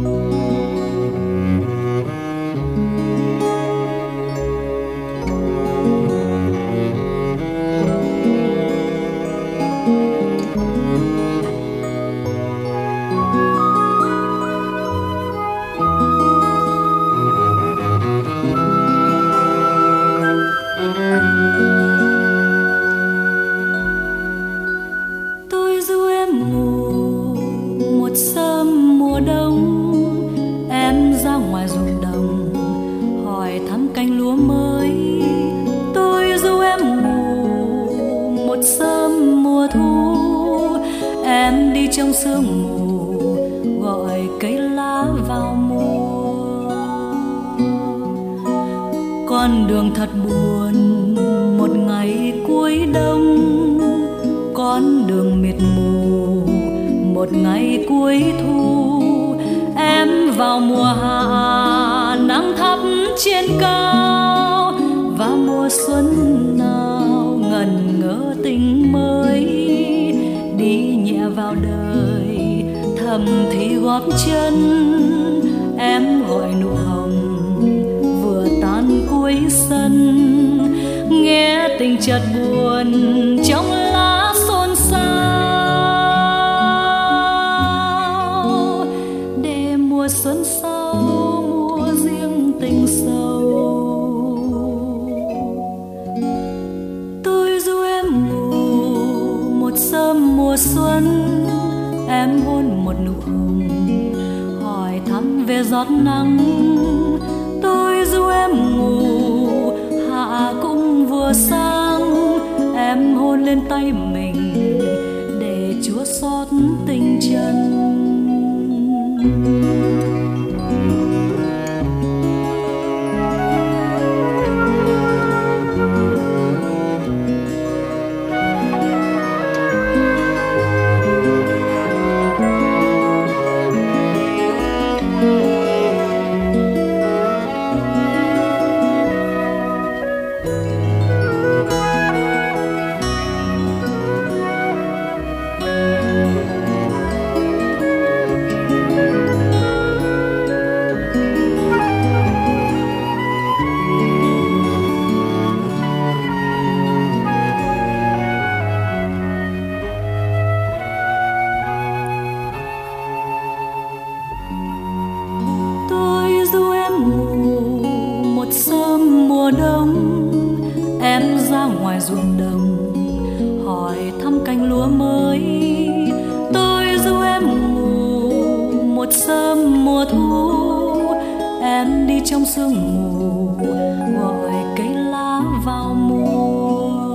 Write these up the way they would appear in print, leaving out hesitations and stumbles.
Trong sương mù gọi cây lá vào mùa. Con đường thật buồn một ngày cuối đông, con đường mịt mù một ngày cuối thu. Em vào mùa hạ nắng thấp trên cao, và mùa xuân nào ngần ngỡ tình mới. Đi nhẹ vào đời thầm thì gót chân, em gọi nụ hồng vừa tan cuối sân. Nghe tình chợt buồn trong lá xôn xao, để mùa xuân sau mùa riêng tình sâu. Tôi du em ngủ một sớm mùa xuân, em hôn một nụ hồng hỏi thăm về giọt nắng. Tôi du em ngủ hạ cũng vừa sáng, em hôn lên tay mình để chúa xót tình chân. Em ra ngoài ruộng đồng hỏi thăm cánh lúa mới. Tôi du em ngủ một sớm mùa thu, em đi trong sương mù gọi cây lá vào mùa.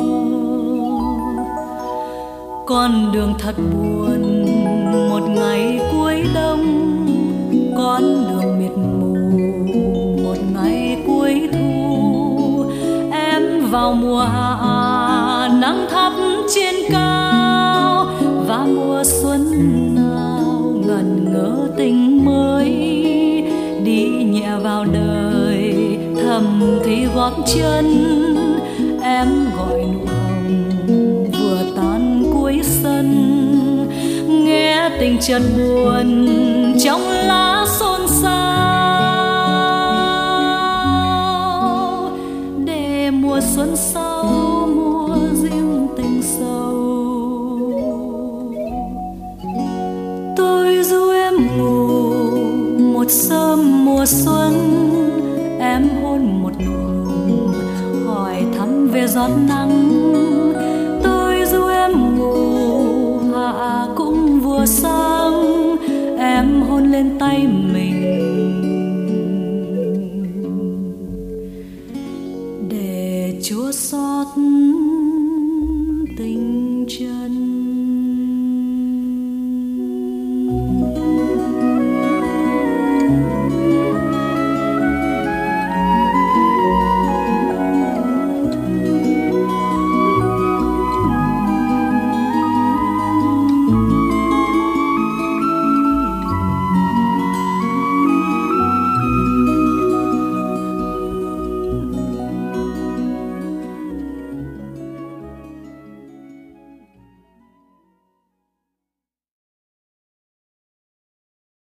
Con đường thật buồn một ngày cuối đông, con đường mịt mù một ngày cuối thu. Vào mùa hạ nắng thấp trên cao, và mùa xuân nào ngần ngỡ tình mới. Đi nhẹ vào đời thầm thì gót chân, em gọi nụ hồng vừa tan cuối sân. Nghe tình chợt buồn trong lá xôn xao, để mùa xuân sau mùa riêng tình sâu. Tôi du em ngủ một sớm mùa xuân, em hôn một nụ hồng hỏi thăm về giọt nắng. Tôi du em ngủ hạ cũng vừa sáng, em hôn lên tay mình